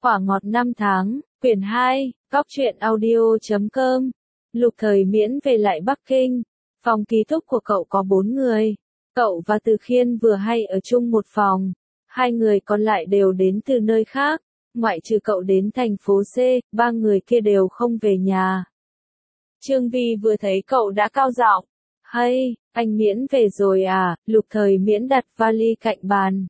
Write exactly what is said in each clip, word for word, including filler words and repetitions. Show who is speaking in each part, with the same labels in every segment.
Speaker 1: Quả ngọt năm tháng, quyển hai, góc truyện audio chấm com. Lục Thời Miễn về lại Bắc Kinh. Phòng ký túc của cậu có bốn người. Cậu và Từ Khiên vừa hay ở chung một phòng. Hai người còn lại đều đến từ nơi khác. Ngoại trừ cậu đến thành phố C, ba người kia đều không về nhà. Trương Vi vừa thấy cậu đã cao giọng. Hay, anh Miễn về rồi à? Lục Thời Miễn đặt vali cạnh bàn.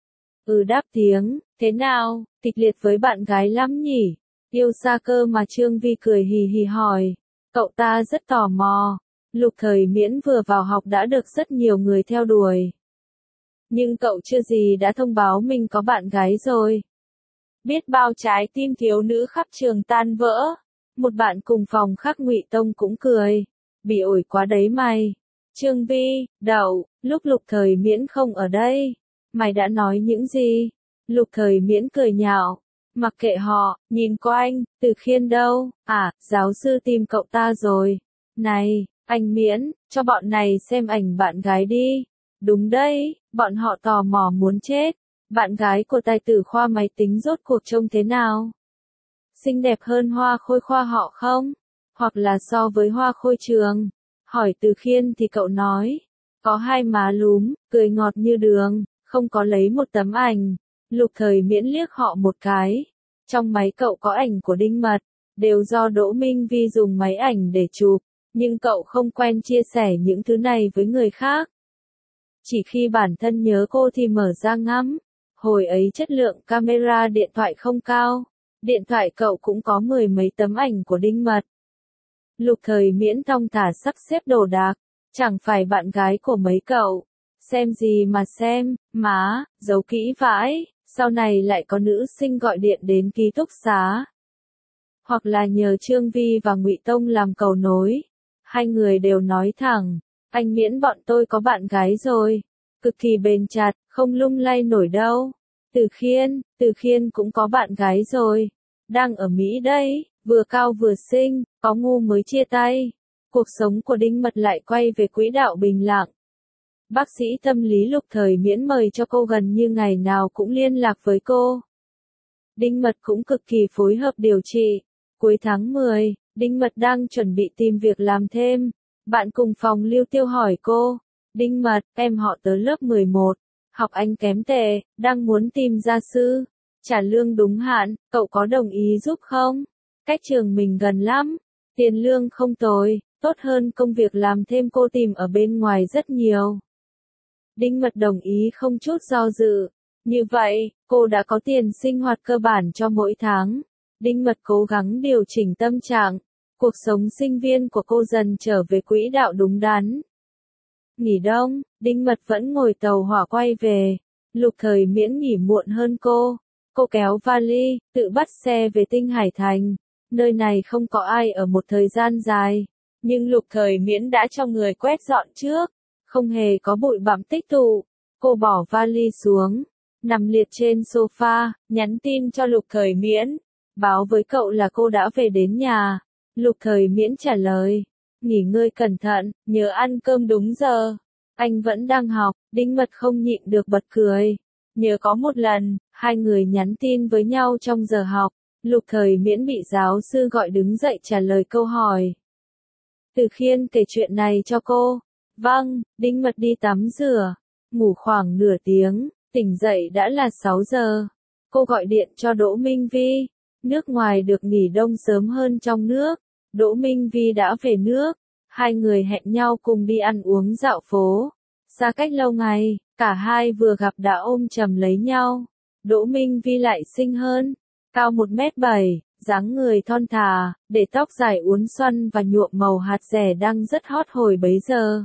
Speaker 1: Ừ đáp tiếng, thế nào, kịch liệt với bạn gái lắm nhỉ? Yêu xa cơ mà. Trương Vi cười hì hì hỏi. Cậu ta rất tò mò. Lục Thời Miễn vừa vào học đã được rất nhiều người theo đuổi. Nhưng cậu chưa gì đã thông báo mình có bạn gái rồi. Biết bao trái tim thiếu nữ khắp trường tan vỡ. Một bạn cùng phòng khác Ngụy Tông cũng cười. Bị ổi quá đấy mày. Trương Vi, đậu, lúc Lục Thời Miễn không ở đây. Mày đã nói những gì? Lục Thời Miễn cười nhạo. Mặc kệ họ, nhìn qua anh, Từ Khiên đâu? À, giáo sư tìm cậu ta rồi. Này, anh Miễn, cho bọn này xem ảnh bạn gái đi. Đúng đấy, bọn họ tò mò muốn chết. Bạn gái của tài tử khoa máy tính rốt cuộc trông thế nào? Xinh đẹp hơn Hoa Khôi khoa họ không? Hoặc là so với Hoa Khôi trường? Hỏi Từ Khiên thì cậu nói. Có hai má lúm, cười ngọt như đường, không có lấy một tấm ảnh. Lục Thời Miễn liếc họ một cái. Trong máy cậu có ảnh của Đinh Mật, đều do Đỗ Minh Vi dùng máy ảnh để chụp, nhưng cậu không quen chia sẻ những thứ này với người khác. Chỉ khi bản thân nhớ cô thì mở ra ngắm. Hồi ấy chất lượng camera điện thoại không cao, điện thoại cậu cũng có mười mấy tấm ảnh của Đinh Mật. Lục Thời Miễn thong thả sắp xếp đồ đạc, chẳng phải bạn gái của mấy cậu. Xem gì mà xem, má, giấu kỹ vãi, sau này lại có nữ sinh gọi điện đến ký túc xá. Hoặc là nhờ Trương Vi và Ngụy Tông làm cầu nối. Hai người đều nói thẳng, anh Miễn bọn tôi có bạn gái rồi. Cực kỳ bền chặt, không lung lay nổi đâu. Từ Khiên, Từ Khiên cũng có bạn gái rồi. Đang ở Mỹ đây, vừa cao vừa xinh, có ngu mới chia tay. Cuộc sống của Đinh Mật lại quay về quỹ đạo bình lặng. Bác sĩ tâm lý Lục Thời Miễn mời cho cô gần như ngày nào cũng liên lạc với cô. Đinh Mật cũng cực kỳ phối hợp điều trị. Cuối tháng mười, Đinh Mật đang chuẩn bị tìm việc làm thêm. Bạn cùng phòng Lưu Tiêu hỏi cô. Đinh Mật, em họ tới lớp mười một. Học Anh kém tệ, đang muốn tìm gia sư. Trả lương đúng hạn, cậu có đồng ý giúp không? Cách trường mình gần lắm. Tiền lương không tồi, tốt hơn công việc làm thêm cô tìm ở bên ngoài rất nhiều. Đinh Mật đồng ý không chút do dự. Như vậy, cô đã có tiền sinh hoạt cơ bản cho mỗi tháng. Đinh Mật cố gắng điều chỉnh tâm trạng. Cuộc sống sinh viên của cô dần trở về quỹ đạo đúng đắn. Nghỉ đông, Đinh Mật vẫn ngồi tàu hỏa quay về. Lục Thời Miễn nghỉ muộn hơn cô. Cô kéo vali, tự bắt xe về Tinh Hải Thành. Nơi này không có ai ở một thời gian dài. Nhưng Lục Thời Miễn đã cho người quét dọn trước. Không hề có bụi bặm tích tụ. Cô bỏ vali xuống, nằm liệt trên sofa, nhắn tin cho Lục Thời Miễn. Báo với cậu là cô đã về đến nhà. Lục Thời Miễn trả lời. Nghỉ ngơi cẩn thận, nhớ ăn cơm đúng giờ. Anh vẫn đang học. Đinh Mật không nhịn được bật cười. Nhớ có một lần, hai người nhắn tin với nhau trong giờ học. Lục Thời Miễn bị giáo sư gọi đứng dậy trả lời câu hỏi. Từ Khiên kể chuyện này cho cô. Vâng, Đinh Mật đi tắm rửa. Ngủ khoảng nửa tiếng, tỉnh dậy đã là sáu giờ. Cô gọi điện cho Đỗ Minh Vi. Nước ngoài được nghỉ đông sớm hơn trong nước. Đỗ Minh Vi đã về nước. Hai người hẹn nhau cùng đi ăn uống dạo phố. Xa cách lâu ngày, cả hai vừa gặp đã ôm chầm lấy nhau. Đỗ Minh Vi lại xinh hơn. Cao một mét bảy, dáng người thon thả, để tóc dài uốn xoăn và nhuộm màu hạt rẻ đang rất hot hồi bấy giờ.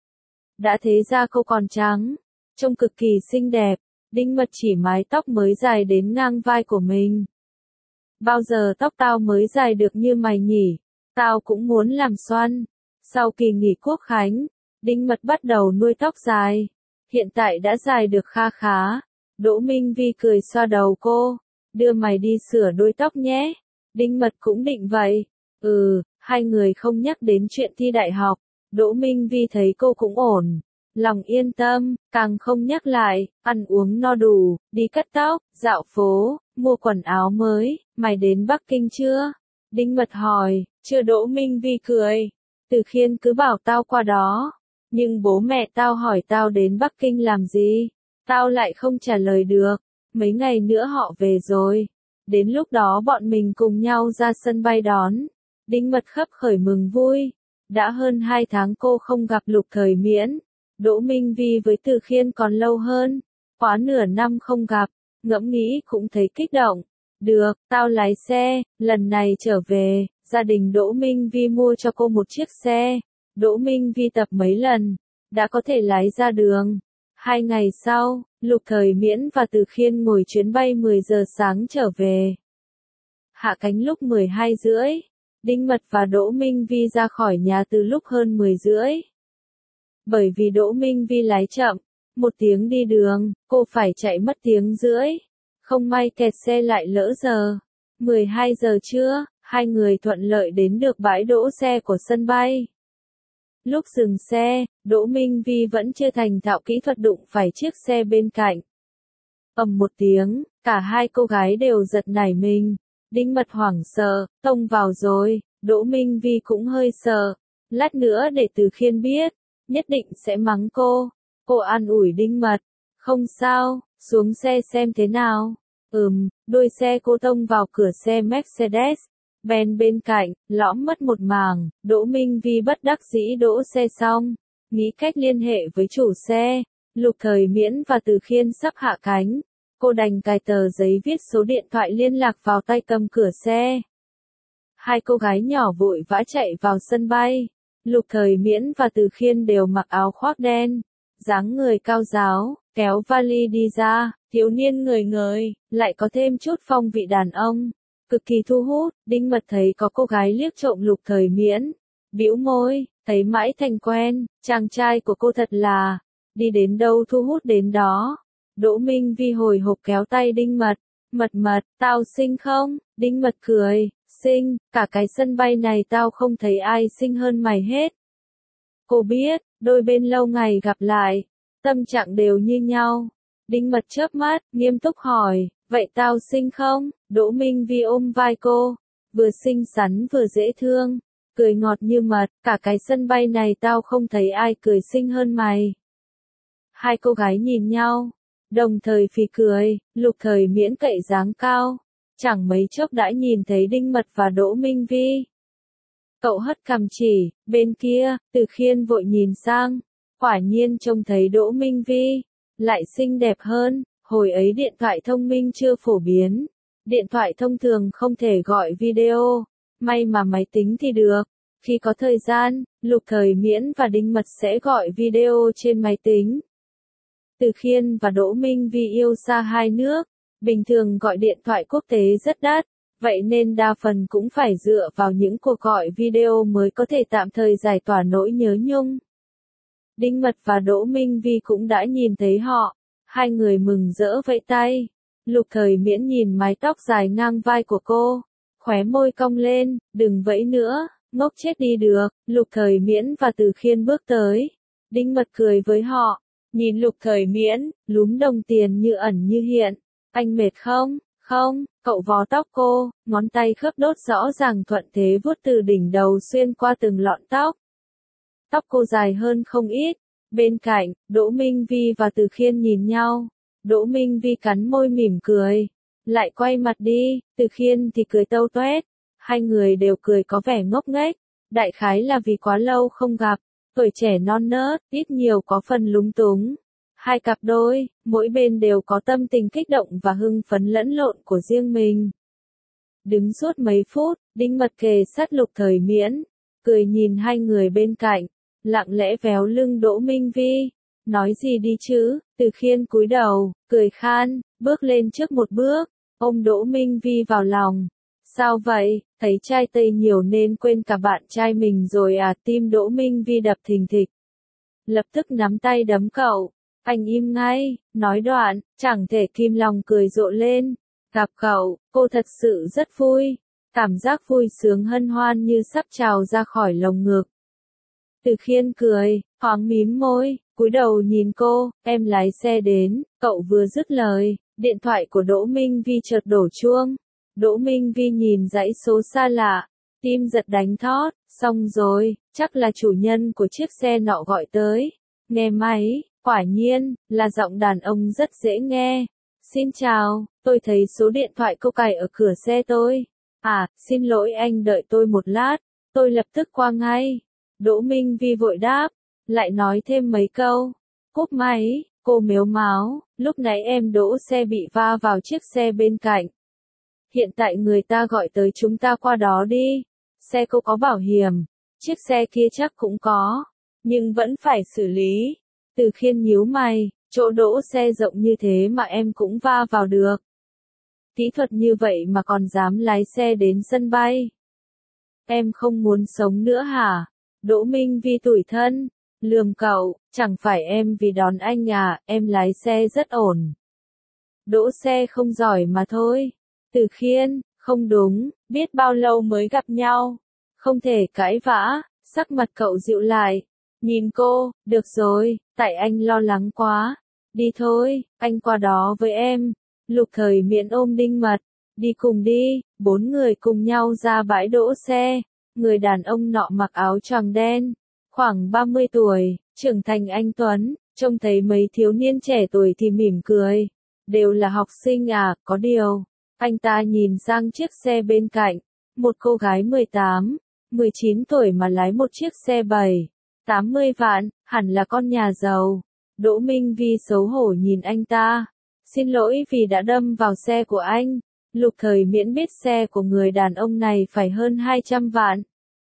Speaker 1: Đã thế ra cô còn trắng, trông cực kỳ xinh đẹp. Đinh Mật chỉ mái tóc mới dài đến ngang vai của mình. Bao giờ tóc tao mới dài được như mày nhỉ? Tao cũng muốn làm xoăn. Sau kỳ nghỉ Quốc khánh, Đinh Mật bắt đầu nuôi tóc dài. Hiện tại đã dài được kha khá. Đỗ Minh Vi cười xoa đầu cô. Đưa mày đi sửa đuôi tóc nhé. Đinh Mật cũng định vậy. Ừ, hai người không nhắc đến chuyện thi đại học. Đỗ Minh Vi thấy cô cũng ổn. Lòng yên tâm, càng không nhắc lại, ăn uống no đủ, đi cắt tóc, dạo phố, mua quần áo mới, mày đến Bắc Kinh chưa? Đinh Mật hỏi, chưa. Đỗ Minh Vi cười. Từ Khiên cứ bảo tao qua đó. Nhưng bố mẹ tao hỏi tao đến Bắc Kinh làm gì? Tao lại không trả lời được. Mấy ngày nữa họ về rồi. Đến lúc đó bọn mình cùng nhau ra sân bay đón. Đinh Mật khấp khởi mừng vui. Đã hơn hai tháng cô không gặp Lục Thời Miễn. Đỗ Minh Vi với Từ Khiên còn lâu hơn. Quá nửa năm không gặp. Ngẫm nghĩ cũng thấy kích động. Được, tao lái xe. Lần này trở về, gia đình Đỗ Minh Vi mua cho cô một chiếc xe. Đỗ Minh Vi tập mấy lần, đã có thể lái ra đường. Hai ngày sau, Lục Thời Miễn và Từ Khiên ngồi chuyến bay mười giờ sáng trở về. Hạ cánh lúc mười hai rưỡi. Đinh Mật và Đỗ Minh Vi ra khỏi nhà từ lúc hơn mười rưỡi. Bởi vì Đỗ Minh Vi lái chậm, một tiếng đi đường, cô phải chạy mất tiếng rưỡi. Không may kẹt xe lại lỡ giờ. mười hai giờ trưa, hai người thuận lợi đến được bãi đỗ xe của sân bay. Lúc dừng xe, Đỗ Minh Vi vẫn chưa thành thạo kỹ thuật đụng phải chiếc xe bên cạnh. Ầm một tiếng, cả hai cô gái đều giật nảy mình. Đinh Mật hoảng sợ, tông vào rồi. Đỗ Minh Vi cũng hơi sợ. Lát nữa để Từ Khiên biết, nhất định sẽ mắng cô. Cô an ủi Đinh Mật. Không sao, xuống xe xem thế nào. Ừm, đuôi xe cô tông vào cửa xe Mercedes. Benz bên cạnh, lõm mất một mảng. Đỗ Minh Vi bất đắc dĩ đỗ xe xong. Nghĩ cách liên hệ với chủ xe. Lục Thời Miễn và Từ Khiên sắp hạ cánh. Cô đành cài tờ giấy viết số điện thoại liên lạc vào tay cầm cửa xe. Hai cô gái nhỏ vội vã chạy vào sân bay. Lục Thời Miễn và Từ Khiên đều mặc áo khoác đen. Dáng người cao ráo, kéo vali đi ra, thiếu niên người người, lại có thêm chút phong vị đàn ông. Cực kỳ thu hút. Đinh Mật thấy có cô gái liếc trộm Lục Thời Miễn. Bĩu môi, thấy mãi thành quen, chàng trai của cô thật là, đi đến đâu thu hút đến đó. Đỗ Minh Vi hồi hộp kéo tay Đinh Mật. Mật Mật, tao xinh không? Đinh Mật cười, xinh, cả cái sân bay này tao không thấy ai xinh hơn mày hết. Cô biết, đôi bên lâu ngày gặp lại, tâm trạng đều như nhau. Đinh Mật chớp mắt, nghiêm túc hỏi, vậy tao xinh không? Đỗ Minh Vi ôm vai cô, vừa xinh xắn vừa dễ thương, cười ngọt như mật, cả cái sân bay này tao không thấy ai cười xinh hơn mày. Hai cô gái nhìn nhau, đồng thời phì cười. Lục Thời Miễn cậy dáng cao, chẳng mấy chốc đã nhìn thấy Đinh Mật và Đỗ Minh Vi. Cậu hất cằm chỉ, bên kia, Từ Khiên vội nhìn sang, quả nhiên trông thấy Đỗ Minh Vi, lại xinh đẹp hơn. Hồi ấy điện thoại thông minh chưa phổ biến, điện thoại thông thường không thể gọi video, may mà máy tính thì được. Khi có thời gian, Lục Thời Miễn và Đinh Mật sẽ gọi video trên máy tính. Từ Khiên và Đỗ Minh Vi yêu xa hai nước, bình thường gọi điện thoại quốc tế rất đắt, vậy nên đa phần cũng phải dựa vào những cuộc gọi video mới có thể tạm thời giải tỏa nỗi nhớ nhung. Đinh Mật và Đỗ Minh Vi cũng đã nhìn thấy họ, hai người mừng rỡ vẫy tay. Lục Thời Miễn nhìn mái tóc dài ngang vai của cô, khóe môi cong lên, đừng vẫy nữa, ngốc chết đi được. Lục Thời Miễn và Từ Khiên bước tới. Đinh Mật cười với họ, nhìn Lục Thời Miễn, lúm đồng tiền như ẩn như hiện. Anh mệt không? Không, cậu vò tóc cô, ngón tay khớp đốt rõ ràng thuận thế vuốt từ đỉnh đầu xuyên qua từng lọn tóc. Tóc cô dài hơn không ít. Bên cạnh, Đỗ Minh Vi và Từ Khiên nhìn nhau. Đỗ Minh Vi cắn môi mỉm cười, lại quay mặt đi. Từ Khiên thì cười tâu toét. Hai người đều cười có vẻ ngốc nghếch. Đại khái là vì quá lâu không gặp, tuổi trẻ non nớt, ít nhiều có phần lúng túng. Hai cặp đôi, mỗi bên đều có tâm tình kích động và hưng phấn lẫn lộn của riêng mình. Đứng suốt mấy phút, Đinh Mật kề sát Lục Thời Miễn, cười nhìn hai người bên cạnh, lặng lẽ véo lưng Đỗ Minh Vi. Nói gì đi chứ? Từ Khiên cúi đầu, cười khan, bước lên trước một bước, ôm Đỗ Minh Vi vào lòng. Sao vậy, thấy trai Tây nhiều nên quên cả bạn trai mình rồi à? Tim Đỗ Minh Vi đập thình thịch. Lập tức nắm tay đấm cậu. Anh im ngay, nói đoạn, chẳng thể kìm lòng cười rộ lên. Gặp cậu, cô thật sự rất vui. Cảm giác vui sướng hân hoan như sắp trào ra khỏi lồng ngực. Từ Khiên cười, thoáng mím môi, cúi đầu nhìn cô, em lái xe đến. Cậu vừa dứt lời, Điện thoại của Đỗ Minh Vi chợt đổ chuông. Đỗ Minh Vi nhìn dãy số xa lạ, tim giật đánh thót, xong rồi, chắc là chủ nhân của chiếc xe nọ gọi tới. Nghe máy, quả nhiên, là giọng đàn ông rất dễ nghe. Xin chào, tôi thấy số điện thoại cô cài ở cửa xe tôi. À, xin lỗi anh đợi tôi một lát, tôi lập tức qua ngay. Đỗ Minh Vi vội đáp, lại nói thêm mấy câu. Cúp máy, cô mếu máo, lúc nãy em đỗ xe bị va vào chiếc xe bên cạnh. Hiện tại người ta gọi tới chúng ta qua đó đi. Xe cô có bảo hiểm, chiếc xe kia chắc cũng có, nhưng vẫn phải xử lý. Từ Khiên nhíu mày, chỗ đỗ xe rộng như thế mà em cũng va vào được. Kỹ thuật như vậy mà còn dám lái xe đến sân bay. Em không muốn sống nữa hả? Đỗ Minh Vi tủi thân, lườm cậu, chẳng phải em vì đón anh à, em lái xe rất ổn. Đỗ xe không giỏi mà thôi. Từ Khiên, không đúng, biết bao lâu mới gặp nhau. Không thể cãi vã, sắc mặt cậu dịu lại. Nhìn cô, được rồi, tại anh lo lắng quá. Đi thôi, anh qua đó với em. Lục Thời Miễn ôm Đinh Mật. Đi cùng đi, bốn người cùng nhau ra bãi đỗ xe. Người đàn ông nọ mặc áo choàng đen, khoảng ba mươi tuổi, trưởng thành anh tuấn, trông thấy mấy thiếu niên trẻ tuổi thì mỉm cười. Đều là học sinh à, có điều. Anh ta nhìn sang chiếc xe bên cạnh, một cô gái mười tám, mười chín tuổi mà lái một chiếc xe bảy, tám mươi vạn, hẳn là con nhà giàu. Đỗ Minh Vi xấu hổ nhìn anh ta. Xin lỗi vì đã đâm vào xe của anh. Lục Thời Miễn biết xe của người đàn ông này phải hơn hai trăm vạn.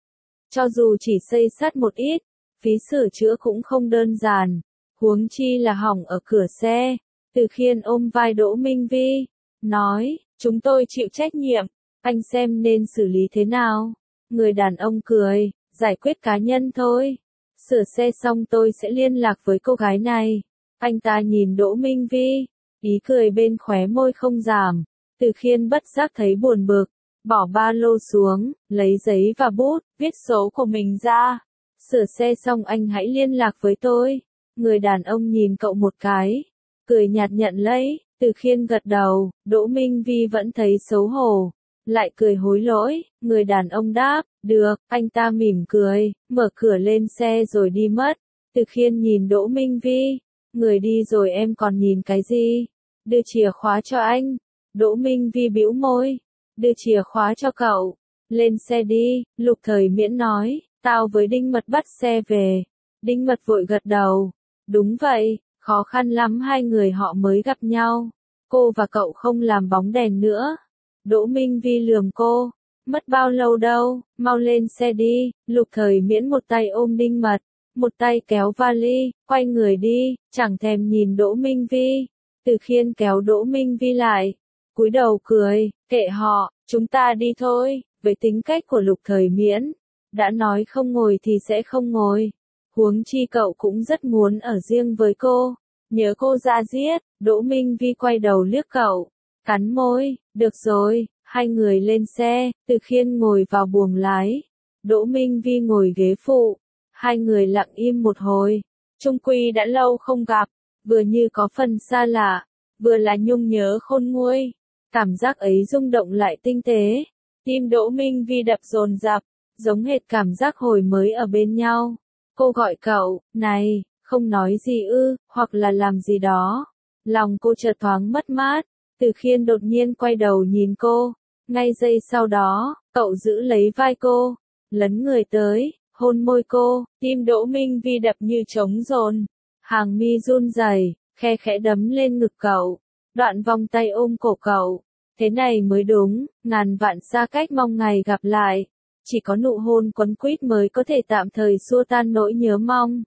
Speaker 1: Cho dù chỉ xây sắt một ít, phí sửa chữa cũng không đơn giản, huống chi là hỏng ở cửa xe. Từ Khiên ôm vai Đỗ Minh Vi, nói, chúng tôi chịu trách nhiệm, anh xem nên xử lý thế nào. Người đàn ông cười, giải quyết cá nhân thôi. Sửa xe xong tôi sẽ liên lạc với cô gái này. Anh ta nhìn Đỗ Minh Vi, ý cười bên khóe môi không giảm. Từ Khiên bất giác thấy buồn bực, bỏ ba lô xuống, lấy giấy và bút, viết số của mình ra. Sửa xe xong anh hãy liên lạc với tôi. Người đàn ông nhìn cậu một cái, cười nhạt nhận lấy. Từ Khiên gật đầu, Đỗ Minh Vi vẫn thấy xấu hổ, lại cười hối lỗi. Người đàn ông đáp, được, anh ta mỉm cười, mở cửa lên xe rồi đi mất. Từ Khiên nhìn Đỗ Minh Vi, người đi rồi em còn nhìn cái gì? Đưa chìa khóa cho anh. Đỗ Minh Vi bĩu môi, đưa chìa khóa cho cậu. Lên xe đi, Lục Thời Miễn nói, tao với Đinh Mật bắt xe về. Đinh Mật vội gật đầu, đúng vậy, khó khăn lắm hai người họ mới gặp nhau. Cô và cậu không làm bóng đèn nữa. Đỗ Minh Vi lườm cô, mất bao lâu đâu, mau lên xe đi. Lục Thời Miễn một tay ôm Đinh Mật, một tay kéo vali, quay người đi, chẳng thèm nhìn Đỗ Minh Vi. Từ Khiên kéo Đỗ Minh Vi lại, cúi đầu cười, kệ họ, chúng ta đi thôi. Với tính cách của Lục Thời Miễn, đã nói không ngồi thì sẽ không ngồi. Huống chi cậu cũng rất muốn ở riêng với cô, nhớ cô ra diết. Đỗ Minh Vi quay đầu liếc cậu, cắn môi, được rồi. Hai người lên xe, Từ Khiên ngồi vào buồng lái, Đỗ Minh Vi ngồi ghế phụ. Hai người lặng im một hồi, chung quy đã lâu không gặp, vừa như có phần xa lạ, vừa là nhung nhớ khôn nguôi. Cảm giác ấy rung động lại tinh tế, tim Đỗ Minh Vi đập dồn dập, giống hệt cảm giác hồi mới ở bên nhau. Cô gọi cậu, này, không nói gì ư, hoặc là làm gì đó. Lòng cô chợt thoáng mất mát. Từ Khiên đột nhiên quay đầu nhìn cô, ngay giây sau đó, cậu giữ lấy vai cô, lấn người tới, hôn môi cô. Tim Đỗ Minh Vi đập như trống dồn, hàng mi run rẩy, khe khẽ đấm lên ngực cậu, đoạn vòng tay ôm cổ cậu. Thế này mới đúng, ngàn vạn xa cách mong ngày gặp lại. Chỉ có nụ hôn quấn quýt mới có thể tạm thời xua tan nỗi nhớ mong.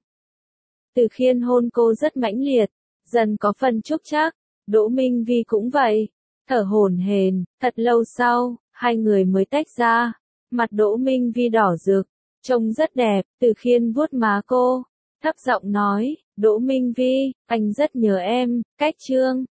Speaker 1: Từ Khiên hôn cô rất mãnh liệt, dần có phần chúc chắc. Đỗ Minh Vi cũng vậy, thở hổn hển. Thật lâu sau, hai người mới tách ra. Mặt Đỗ Minh Vi đỏ rực, trông rất đẹp. Từ Khiên vuốt má cô, thấp giọng nói, Đỗ Minh Vi, anh rất nhớ em. Cách chương